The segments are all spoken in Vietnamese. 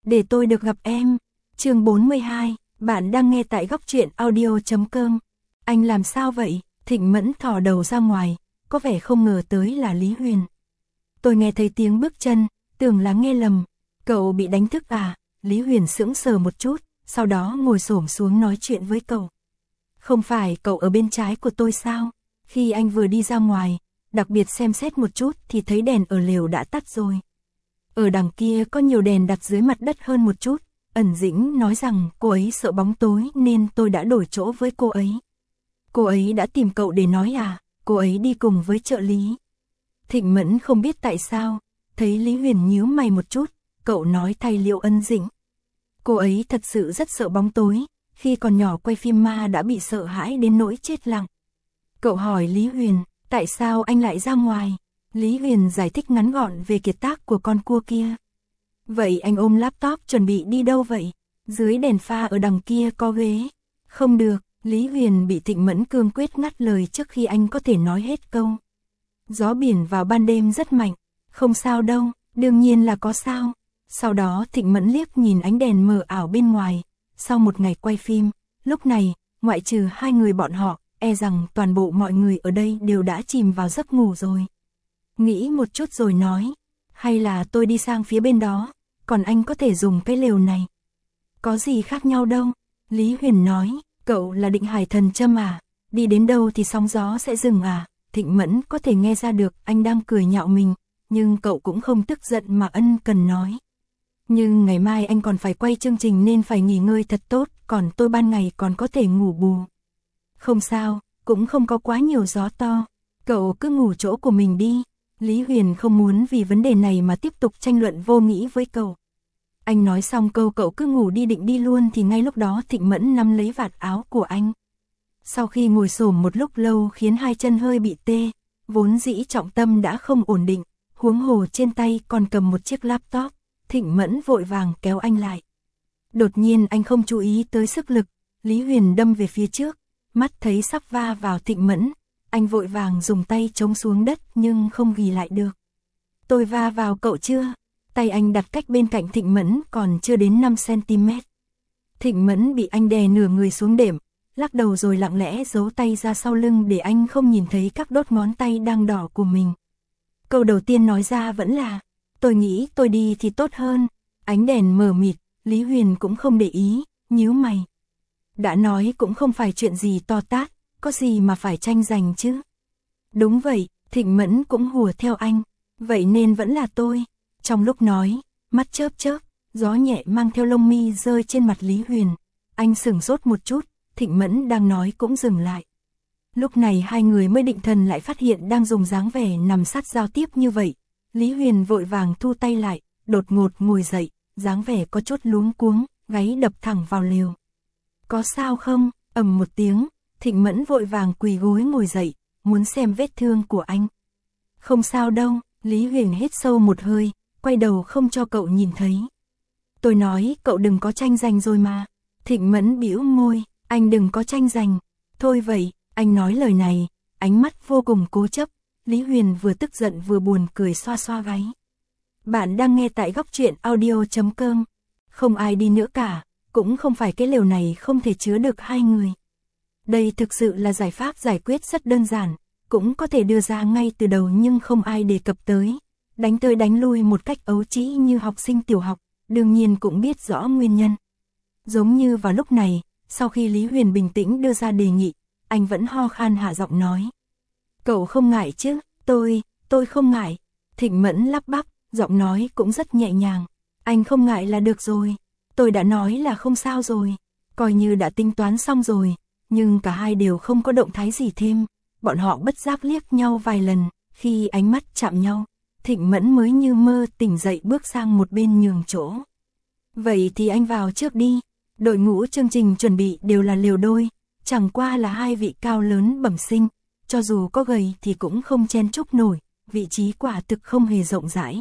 để tôi được gặp em. Chương 42, bạn đang nghe tại góc truyện audio.com. Anh làm sao vậy? Thịnh Mẫn thò đầu ra ngoài, có vẻ không ngờ tới là Lý Huyền. Tôi nghe thấy tiếng bước chân, tưởng là nghe lầm. Cậu bị đánh thức à? Lý Huyền sững sờ một chút, sau đó ngồi xổm xuống nói chuyện với cậu. Không phải cậu ở bên trái của tôi sao? Khi anh vừa đi ra ngoài, đặc biệt xem xét một chút thì thấy đèn ở lều đã tắt rồi. Ở đằng kia có nhiều đèn đặt dưới mặt đất hơn một chút. Ẩn Dĩnh nói rằng cô ấy sợ bóng tối nên tôi đã đổi chỗ với cô ấy. Cô ấy đã tìm cậu để nói à? Cô ấy đi cùng với trợ lý. Thịnh Mẫn không biết tại sao, thấy Lý Huyền nhíu mày một chút, cậu nói thay Liệu Ân Dĩnh. Cô ấy thật sự rất sợ bóng tối, khi còn nhỏ quay phim ma đã bị sợ hãi đến nỗi chết lặng. Cậu hỏi Lý Huyền, tại sao anh lại ra ngoài? Lý Huyền giải thích ngắn gọn về kiệt tác của con cua kia. Vậy anh ôm laptop chuẩn bị đi đâu vậy? Dưới đèn pha ở đằng kia có ghế. Không được, Lý Huyền bị Thịnh Mẫn cương quyết ngắt lời trước khi anh có thể nói hết câu. Gió biển vào ban đêm rất mạnh. Không sao đâu, đương nhiên là có sao. Sau đó Thịnh Mẫn liếc nhìn ánh đèn mờ ảo bên ngoài. Sau một ngày quay phim, lúc này, ngoại trừ hai người bọn họ, e rằng toàn bộ mọi người ở đây đều đã chìm vào giấc ngủ rồi. Nghĩ một chút rồi nói, hay là tôi đi sang phía bên đó, còn anh có thể dùng cái lều này. Có gì khác nhau đâu, Lý Huyền nói, cậu là Định Hải Thần Châm à, đi đến đâu thì sóng gió sẽ dừng à. Thịnh Mẫn có thể nghe ra được anh đang cười nhạo mình, nhưng cậu cũng không tức giận mà ân cần nói. Nhưng ngày mai anh còn phải quay chương trình nên phải nghỉ ngơi thật tốt, còn tôi ban ngày còn có thể ngủ bù. Không sao, cũng không có quá nhiều gió to, cậu cứ ngủ chỗ của mình đi. Lý Huyền không muốn vì vấn đề này mà tiếp tục tranh luận vô nghĩa với cậu. Anh nói xong câu cậu cứ ngủ đi định đi luôn thì ngay lúc đó Thịnh Mẫn nắm lấy vạt áo của anh. Sau khi ngồi xổm một lúc lâu khiến hai chân hơi bị tê, vốn dĩ trọng tâm đã không ổn định, huống hồ trên tay còn cầm một chiếc laptop, Thịnh Mẫn vội vàng kéo anh lại. Đột nhiên anh không chú ý tới sức lực, Lý Huyền đâm về phía trước, mắt thấy sắp va vào Thịnh Mẫn, anh vội vàng dùng tay chống xuống đất nhưng không ghi lại được. Tôi va vào cậu chưa? Tay anh đặt cách bên cạnh Thịnh Mẫn còn chưa đến 5 cm. Thịnh Mẫn bị anh đè nửa người xuống đệm, lắc đầu rồi lặng lẽ giấu tay ra sau lưng để anh không nhìn thấy các đốt ngón tay đang đỏ của mình. Câu đầu tiên nói ra vẫn là, tôi nghĩ tôi đi thì tốt hơn. Ánh đèn mờ mịt, Lý Huyền cũng không để ý, nhíu mày. Đã nói cũng không phải chuyện gì to tát, có gì mà phải tranh giành chứ. Đúng vậy, Thịnh Mẫn cũng hùa theo anh, vậy nên vẫn là tôi. Trong lúc nói, mắt chớp chớp, gió nhẹ mang theo lông mi rơi trên mặt Lý Huyền. Anh sửng sốt một chút, Thịnh Mẫn đang nói cũng dừng lại. Lúc này hai người mới định thần lại phát hiện đang dùng dáng vẻ nằm sát giao tiếp như vậy. Lý Huyền vội vàng thu tay lại, đột ngột ngồi dậy, dáng vẻ có chút luống cuống, gáy đập thẳng vào lều. Có sao không? Ầm một tiếng, Thịnh Mẫn vội vàng quỳ gối ngồi dậy, muốn xem vết thương của anh. Không sao đâu, Lý Huyền hít sâu một hơi, quay đầu không cho cậu nhìn thấy. Tôi nói cậu đừng có tranh giành rồi mà. Thịnh Mẫn bĩu môi, anh đừng có tranh giành. Thôi vậy, anh nói lời này, ánh mắt vô cùng cố chấp. Lý Huyền vừa tức giận vừa buồn cười xoa xoa gáy. Bạn đang nghe tại góc truyện audio.com. Không ai đi nữa cả, cũng không phải cái lều này không thể chứa được hai người. Đây thực sự là giải pháp giải quyết rất đơn giản, cũng có thể đưa ra ngay từ đầu nhưng không ai đề cập tới. Đánh tới đánh lui một cách ấu trĩ như học sinh tiểu học, đương nhiên cũng biết rõ nguyên nhân. Giống như vào lúc này, sau khi Lý Huyền bình tĩnh đưa ra đề nghị, anh vẫn ho khan hạ giọng nói. Cậu không ngại chứ? Tôi không ngại. Thịnh Mẫn lắp bắp, giọng nói cũng rất nhẹ nhàng. Anh không ngại là được rồi. Tôi đã nói là không sao rồi. Coi như đã tính toán xong rồi. Nhưng cả hai đều không có động thái gì thêm. Bọn họ bất giác liếc nhau vài lần. Khi ánh mắt chạm nhau, Thịnh Mẫn mới như mơ tỉnh dậy bước sang một bên nhường chỗ. Vậy thì anh vào trước đi. Đội ngũ chương trình chuẩn bị đều là liều đôi. Chẳng qua là hai vị cao lớn bẩm sinh. Cho dù có gầy thì cũng không chen chúc nổi. Vị trí quả thực không hề rộng rãi.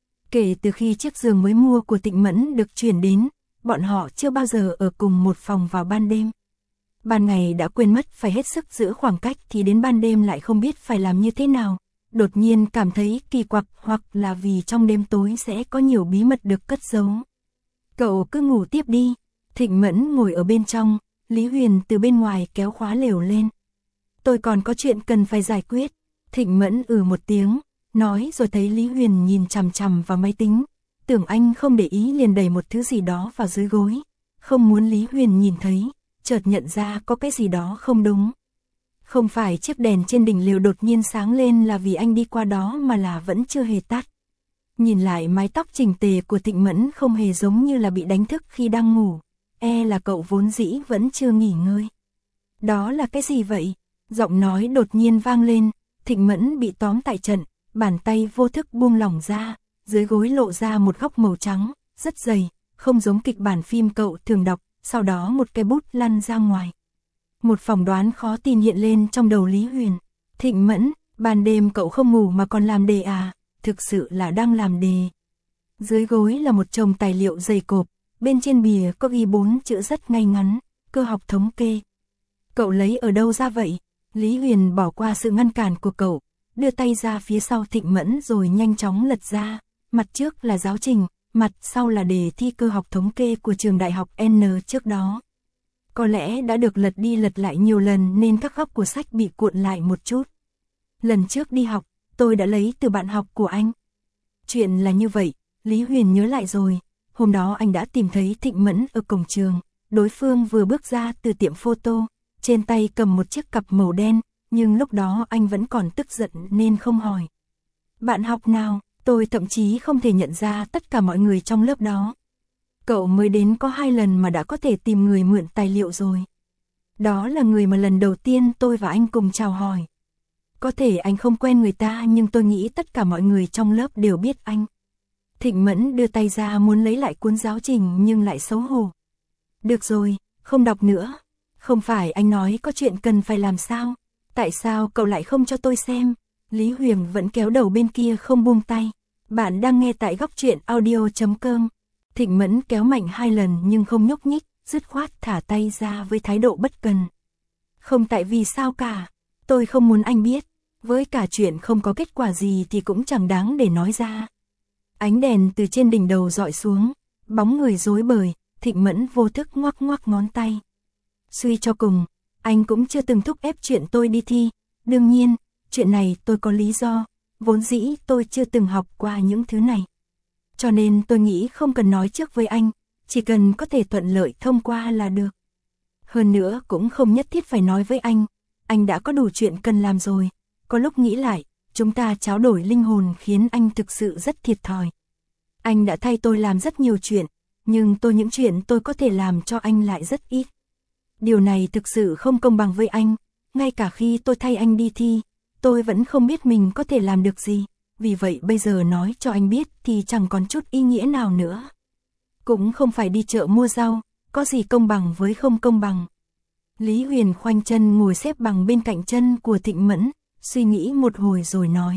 Kể từ khi chiếc giường mới mua của Thịnh Mẫn được chuyển đến, bọn họ chưa bao giờ ở cùng một phòng vào ban đêm. Ban ngày đã quên mất phải hết sức giữ khoảng cách thì đến ban đêm lại không biết phải làm như thế nào. Đột nhiên cảm thấy kỳ quặc hoặc là vì trong đêm tối sẽ có nhiều bí mật được cất giấu. Cậu cứ ngủ tiếp đi. Thịnh Mẫn ngồi ở bên trong, Lý Huyền từ bên ngoài kéo khóa lều lên. Tôi còn có chuyện cần phải giải quyết. Thịnh Mẫn một tiếng, nói rồi thấy Lý Huyền nhìn chằm chằm vào máy tính. Tưởng anh không để ý liền đẩy một thứ gì đó vào dưới gối. Không muốn Lý Huyền nhìn thấy, chợt nhận ra có cái gì đó không đúng. Không phải chiếc đèn trên đỉnh lều đột nhiên sáng lên là vì anh đi qua đó mà là vẫn chưa hề tắt. Nhìn lại mái tóc chỉnh tề của Thịnh Mẫn không hề giống như là bị đánh thức khi đang ngủ. Là cậu vốn dĩ vẫn chưa nghỉ ngơi. Đó là cái gì vậy? Giọng nói đột nhiên vang lên, Thịnh Mẫn bị tóm tại trận, bàn tay vô thức buông lỏng ra, dưới gối lộ ra một góc màu trắng, rất dày, không giống kịch bản phim cậu thường đọc, sau đó một cái bút lăn ra ngoài. Một phỏng đoán khó tin hiện lên trong đầu Lý Huyền. Thịnh Mẫn, ban đêm cậu không ngủ mà còn làm đề à? Thực sự là đang làm đề. Dưới gối là một chồng tài liệu dày cộp, bên trên bìa có ghi 4 chữ rất ngay ngắn, cơ học thống kê. Cậu lấy ở đâu ra vậy? Lý Huyền bỏ qua sự ngăn cản của cậu, đưa tay ra phía sau Thịnh Mẫn rồi nhanh chóng lật ra. Mặt trước là giáo trình, mặt sau là đề thi cơ học thống kê của trường đại học N trước đó. Có lẽ đã được lật đi lật lại nhiều lần nên các góc của sách bị cuộn lại một chút. Lần trước đi học, tôi đã lấy từ bạn học của anh. Chuyện là như vậy, Lý Huyền nhớ lại rồi. Hôm đó anh đã tìm thấy Thịnh Mẫn ở cổng trường. Đối phương vừa bước ra từ tiệm photo, trên tay cầm một chiếc cặp màu đen, nhưng lúc đó anh vẫn còn tức giận nên không hỏi. Bạn học nào? Tôi thậm chí không thể nhận ra tất cả mọi người trong lớp đó. Cậu mới đến có 2 lần mà đã có thể tìm người mượn tài liệu rồi. Đó là người mà lần đầu tiên tôi và anh cùng chào hỏi. Có thể anh không quen người ta nhưng tôi nghĩ tất cả mọi người trong lớp đều biết anh. Thịnh Mẫn đưa tay ra muốn lấy lại cuốn giáo trình nhưng lại xấu hổ. Được rồi, không đọc nữa. Không phải anh nói có chuyện cần phải làm sao? Tại sao cậu lại không cho tôi xem? Lý Huyền vẫn kéo đầu bên kia không buông tay. Bạn đang nghe tại góc truyện audio.com. Thịnh Mẫn kéo mạnh 2 lần nhưng không nhúc nhích, dứt khoát thả tay ra với thái độ bất cần. Không tại vì sao cả, tôi không muốn anh biết, với cả chuyện không có kết quả gì thì cũng chẳng đáng để nói ra. Ánh đèn từ trên đỉnh đầu dọi xuống, bóng người rối bời, Thịnh Mẫn vô thức ngoắc ngoắc ngón tay. Suy cho cùng, anh cũng chưa từng thúc ép chuyện tôi đi thi, đương nhiên, chuyện này tôi có lý do, vốn dĩ tôi chưa từng học qua những thứ này. Cho nên tôi nghĩ không cần nói trước với anh, chỉ cần có thể thuận lợi thông qua là được. Hơn nữa cũng không nhất thiết phải nói với anh đã có đủ chuyện cần làm rồi. Có lúc nghĩ lại, chúng ta tráo đổi linh hồn khiến anh thực sự rất thiệt thòi. Anh đã thay tôi làm rất nhiều chuyện, nhưng những chuyện tôi có thể làm cho anh lại rất ít. Điều này thực sự không công bằng với anh, ngay cả khi tôi thay anh đi thi, tôi vẫn không biết mình có thể làm được gì. Vì vậy bây giờ nói cho anh biết thì chẳng còn chút ý nghĩa nào nữa. Cũng không phải đi chợ mua rau, có gì công bằng với không công bằng. Lý Huyền khoanh chân ngồi xếp bằng bên cạnh chân của Thịnh Mẫn, suy nghĩ một hồi rồi nói.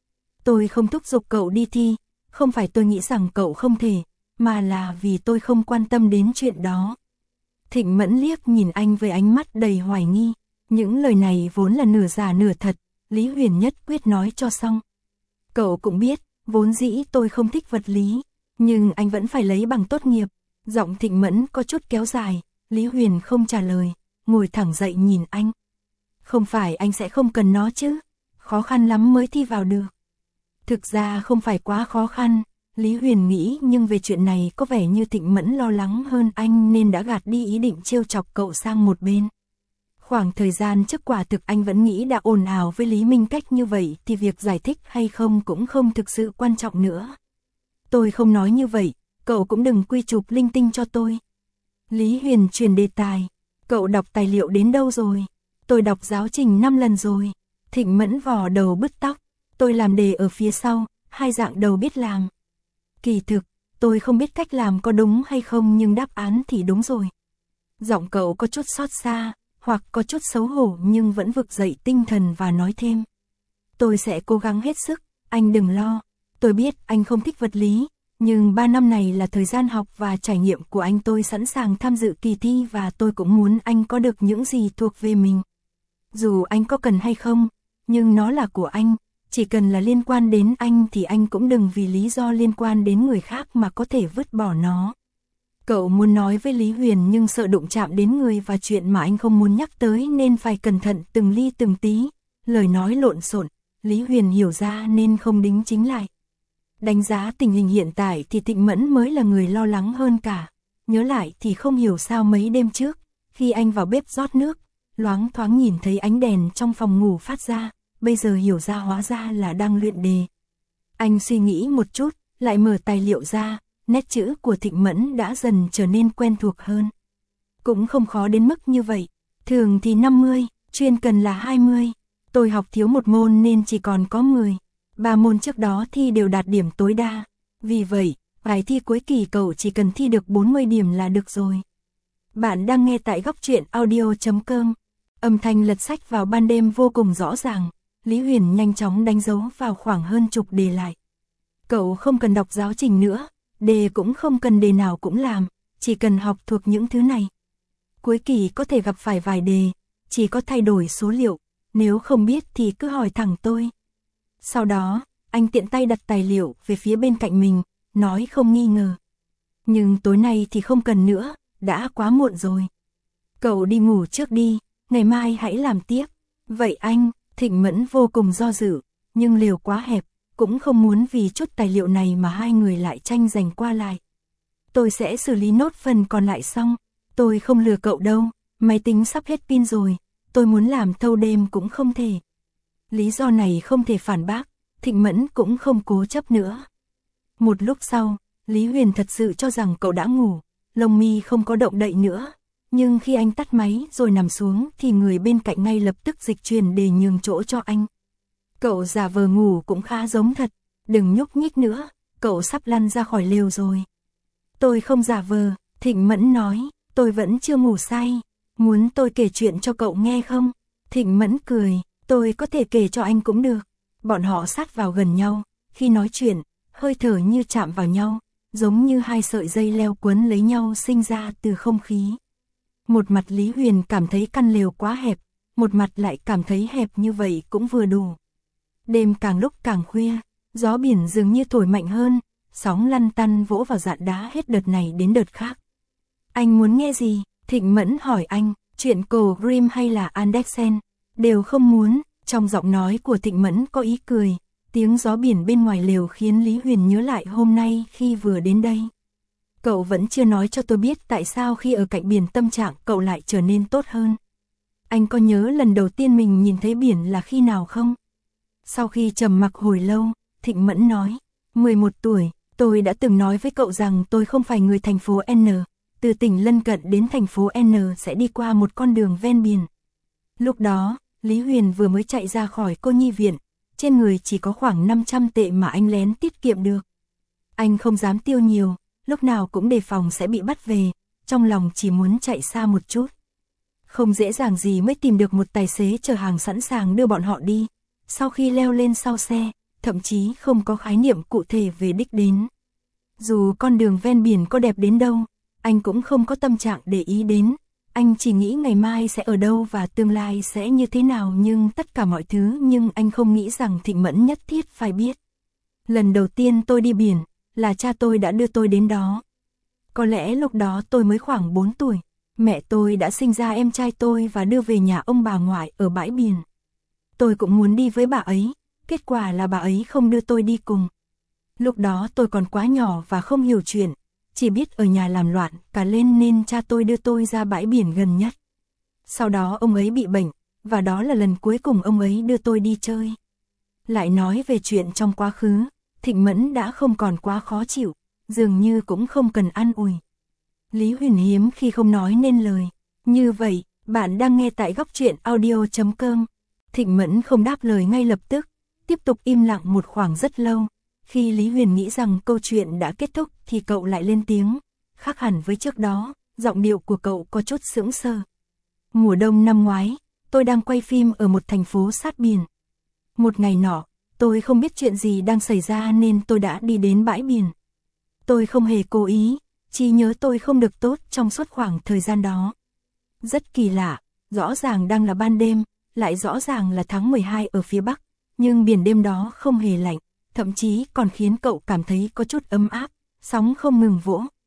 Tôi không thúc giục cậu đi thi, không phải tôi nghĩ rằng cậu không thể, mà là vì tôi không quan tâm đến chuyện đó. Thịnh Mẫn liếc nhìn anh với ánh mắt đầy hoài nghi. Những lời này vốn là nửa giả nửa thật, Lý Huyền nhất quyết nói cho xong. Cậu cũng biết, vốn dĩ tôi không thích vật lý, nhưng anh vẫn phải lấy bằng tốt nghiệp. Giọng Thịnh Mẫn có chút kéo dài, Lý Huyền không trả lời, ngồi thẳng dậy nhìn anh. Không phải anh sẽ không cần nó chứ, khó khăn lắm mới thi vào được. Thực ra không phải quá khó khăn, Lý Huyền nghĩ, nhưng về chuyện này có vẻ như Thịnh Mẫn lo lắng hơn anh nên đã gạt đi ý định trêu chọc cậu sang một bên. Khoảng thời gian trước quả thực anh vẫn nghĩ đã ồn ào với Lý Minh Cách như vậy thì việc giải thích hay không cũng không thực sự quan trọng nữa. Tôi không nói như vậy, cậu cũng đừng quy chụp linh tinh cho tôi. Lý Huyền chuyển đề tài, cậu đọc tài liệu đến đâu rồi? Tôi đọc giáo trình 5 lần rồi. Thịnh Mẫn vò đầu bứt tóc, tôi làm đề ở phía sau, 2 dạng đầu biết làm. Kỳ thực, tôi không biết cách làm có đúng hay không nhưng đáp án thì đúng rồi. Giọng cậu có chút xót xa, hoặc có chút xấu hổ nhưng vẫn vực dậy tinh thần và nói thêm. Tôi sẽ cố gắng hết sức, anh đừng lo. Tôi biết anh không thích vật lý, nhưng 3 năm này là thời gian học và trải nghiệm của anh. Tôi sẵn sàng tham dự kỳ thi và tôi cũng muốn anh có được những gì thuộc về mình. Dù anh có cần hay không, nhưng nó là của anh, chỉ cần là liên quan đến anh thì anh cũng đừng vì lý do liên quan đến người khác mà có thể vứt bỏ nó. Cậu muốn nói với Lý Huyền nhưng sợ đụng chạm đến người và chuyện mà anh không muốn nhắc tới nên phải cẩn thận từng ly từng tí, lời nói lộn xộn, Lý Huyền hiểu ra nên không đính chính lại. Đánh giá tình hình hiện tại thì Thịnh Mẫn mới là người lo lắng hơn cả, nhớ lại thì không hiểu sao mấy đêm trước, khi anh vào bếp rót nước, loáng thoáng nhìn thấy ánh đèn trong phòng ngủ phát ra, bây giờ hiểu ra hóa ra là đang luyện đề. Anh suy nghĩ một chút, lại mở tài liệu ra, nét chữ của Thịnh Mẫn đã dần trở nên quen thuộc hơn. Cũng không khó đến mức như vậy, thường thì 50, chuyên cần là 20. Tôi học thiếu một môn nên chỉ còn có 10. 3 môn trước đó thi đều đạt điểm tối đa. Vì vậy, bài thi cuối kỳ cậu chỉ cần thi được 40 điểm là được rồi. Bạn đang nghe tại góc truyện audio.com. Âm thanh lật sách vào ban đêm vô cùng rõ ràng. Lý Huyền nhanh chóng đánh dấu vào khoảng hơn chục đề lại. Cậu không cần đọc giáo trình nữa, đề cũng không cần đề nào cũng làm, chỉ cần học thuộc những thứ này. Cuối kỳ có thể gặp phải vài đề, chỉ có thay đổi số liệu, nếu không biết thì cứ hỏi thẳng tôi. Sau đó, anh tiện tay đặt tài liệu về phía bên cạnh mình, nói không nghi ngờ. Nhưng tối nay thì không cần nữa, đã quá muộn rồi. Cậu đi ngủ trước đi, ngày mai hãy làm tiếp. Vậy anh, Thịnh Mẫn vô cùng do dự, nhưng lều quá hẹp, cũng không muốn vì chút tài liệu này mà hai người lại tranh giành qua lại. Tôi sẽ xử lý nốt phần còn lại xong, tôi không lừa cậu đâu, máy tính sắp hết pin rồi, tôi muốn làm thâu đêm cũng không thể. Lý do này không thể phản bác, Thịnh Mẫn cũng không cố chấp nữa. Một lúc sau, Lý Huyền thật sự cho rằng cậu đã ngủ, lông mi không có động đậy nữa. Nhưng khi anh tắt máy rồi nằm xuống thì người bên cạnh ngay lập tức dịch chuyển để nhường chỗ cho anh. Cậu giả vờ ngủ cũng khá giống thật, đừng nhúc nhích nữa, cậu sắp lăn ra khỏi lều rồi. Tôi không giả vờ, Thịnh Mẫn nói, tôi vẫn chưa ngủ say, muốn tôi kể chuyện cho cậu nghe không? Thịnh Mẫn cười, tôi có thể kể cho anh cũng được. Bọn họ sát vào gần nhau, khi nói chuyện, hơi thở như chạm vào nhau, giống như hai sợi dây leo quấn lấy nhau sinh ra từ không khí. Một mặt Lý Huyền cảm thấy căn lều quá hẹp, một mặt lại cảm thấy hẹp như vậy cũng vừa đủ. Đêm càng lúc càng khuya, gió biển dường như thổi mạnh hơn, sóng lăn tăn vỗ vào dạn đá hết đợt này đến đợt khác. Anh muốn nghe gì? Thịnh Mẫn hỏi anh, chuyện cổ Grimm hay là Andersen? Đều không muốn, trong giọng nói của Thịnh Mẫn có ý cười, tiếng gió biển bên ngoài lều khiến Lý Huyền nhớ lại hôm nay khi vừa đến đây. Cậu vẫn chưa nói cho tôi biết tại sao khi ở cạnh biển tâm trạng cậu lại trở nên tốt hơn. Anh có nhớ lần đầu tiên mình nhìn thấy biển là khi nào không? Sau khi trầm mặc hồi lâu, Thịnh Mẫn nói, 11 tuổi, tôi đã từng nói với cậu rằng tôi không phải người thành phố N, từ tỉnh lân cận đến thành phố N sẽ đi qua một con đường ven biển. Lúc đó, Lý Huyền vừa mới chạy ra khỏi cô nhi viện, trên người chỉ có khoảng 500 tệ mà anh lén tiết kiệm được. Anh không dám tiêu nhiều, lúc nào cũng đề phòng sẽ bị bắt về, trong lòng chỉ muốn chạy xa một chút. Không dễ dàng gì mới tìm được một tài xế chở hàng sẵn sàng đưa bọn họ đi. Sau khi leo lên sau xe, thậm chí không có khái niệm cụ thể về đích đến. Dù con đường ven biển có đẹp đến đâu, anh cũng không có tâm trạng để ý đến. Anh chỉ nghĩ ngày mai sẽ ở đâu và tương lai sẽ như thế nào nhưng tất cả mọi thứ nhưng anh không nghĩ rằng Thịnh Mẫn nhất thiết phải biết. Lần đầu tiên tôi đi biển, là cha tôi đã đưa tôi đến đó. Có lẽ lúc đó tôi mới khoảng 4 tuổi, mẹ tôi đã sinh ra em trai tôi và đưa về nhà ông bà ngoại ở bãi biển. Tôi cũng muốn đi với bà ấy, kết quả là bà ấy không đưa tôi đi cùng. Lúc đó tôi còn quá nhỏ và không hiểu chuyện, chỉ biết ở nhà làm loạn cả lên nên cha tôi đưa tôi ra bãi biển gần nhất. Sau đó ông ấy bị bệnh, và đó là lần cuối cùng ông ấy đưa tôi đi chơi. Lại nói về chuyện trong quá khứ, Thịnh Mẫn đã không còn quá khó chịu, dường như cũng không cần an ủi. Lý Huyền hiếm khi không nói nên lời. Như vậy, bạn đang nghe tại góc truyện audio.com. Thịnh Mẫn không đáp lời ngay lập tức, tiếp tục im lặng một khoảng rất lâu. Khi Lý Huyền nghĩ rằng câu chuyện đã kết thúc thì cậu lại lên tiếng. Khác hẳn với trước đó, giọng điệu của cậu có chút sững sờ. Mùa đông năm ngoái, tôi đang quay phim ở một thành phố sát biển. Một ngày nọ, tôi không biết chuyện gì đang xảy ra nên tôi đã đi đến bãi biển. Tôi không hề cố ý, chỉ nhớ tôi không được tốt trong suốt khoảng thời gian đó. Rất kỳ lạ, rõ ràng đang là ban đêm, lại rõ ràng là tháng 12 ở phía Bắc, nhưng biển đêm đó không hề lạnh, thậm chí còn khiến cậu cảm thấy có chút ấm áp, sóng không ngừng vỗ,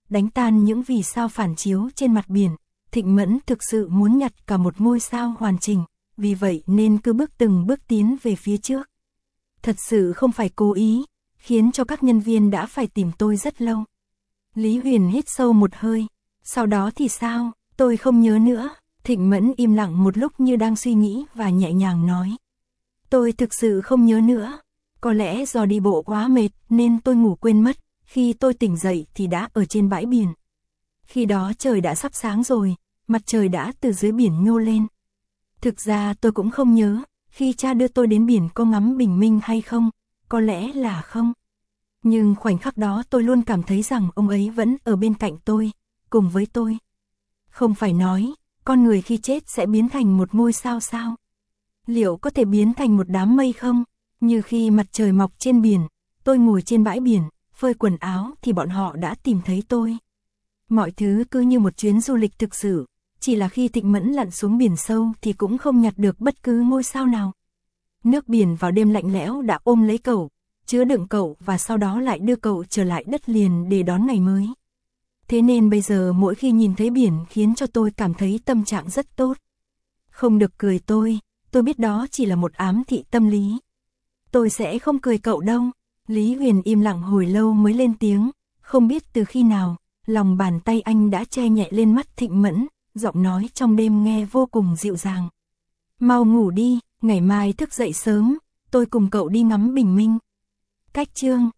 đánh tan những vì sao phản chiếu trên mặt biển. Thịnh Mẫn thực sự muốn nhặt cả một ngôi sao hoàn chỉnh, vì vậy nên cứ từng bước tiến về phía trước. Thật sự không phải cố ý, khiến cho các nhân viên đã phải tìm tôi rất lâu. Lý Huyền hít sâu một hơi, sau đó thì sao, tôi không nhớ nữa. Thịnh Mẫn im lặng một lúc như đang suy nghĩ và nhẹ nhàng nói. Tôi thực sự không nhớ nữa, có lẽ do đi bộ quá mệt nên tôi ngủ quên mất, khi tôi tỉnh dậy thì đã ở trên bãi biển. Khi đó trời đã sắp sáng rồi, mặt trời đã từ dưới biển nhô lên. Thực ra tôi cũng không nhớ, khi cha đưa tôi đến biển có ngắm bình minh hay không, có lẽ là không. Nhưng khoảnh khắc đó tôi luôn cảm thấy rằng ông ấy vẫn ở bên cạnh tôi, cùng với tôi. Không phải nói, con người khi chết sẽ biến thành một ngôi sao sao? Liệu có thể biến thành một đám mây không? Như khi mặt trời mọc trên biển, tôi ngồi trên bãi biển, phơi quần áo thì bọn họ đã tìm thấy tôi. Mọi thứ cứ như một chuyến du lịch thực sự, chỉ là khi Thịnh Mẫn lặn xuống biển sâu thì cũng không nhặt được bất cứ ngôi sao nào. Nước biển vào đêm lạnh lẽo đã ôm lấy cậu, chứa đựng cậu và sau đó lại đưa cậu trở lại đất liền để đón ngày mới. Thế nên bây giờ mỗi khi nhìn thấy biển khiến cho tôi cảm thấy tâm trạng rất tốt. Không được cười tôi biết đó chỉ là một ám thị tâm lý. Tôi sẽ không cười cậu đâu. Lý Huyền im lặng hồi lâu mới lên tiếng, không biết từ khi nào, lòng bàn tay anh đã che nhẹ lên mắt Thịnh Mẫn, giọng nói trong đêm nghe vô cùng dịu dàng. Mau ngủ đi, ngày mai thức dậy sớm, tôi cùng cậu đi ngắm bình minh. Cách chương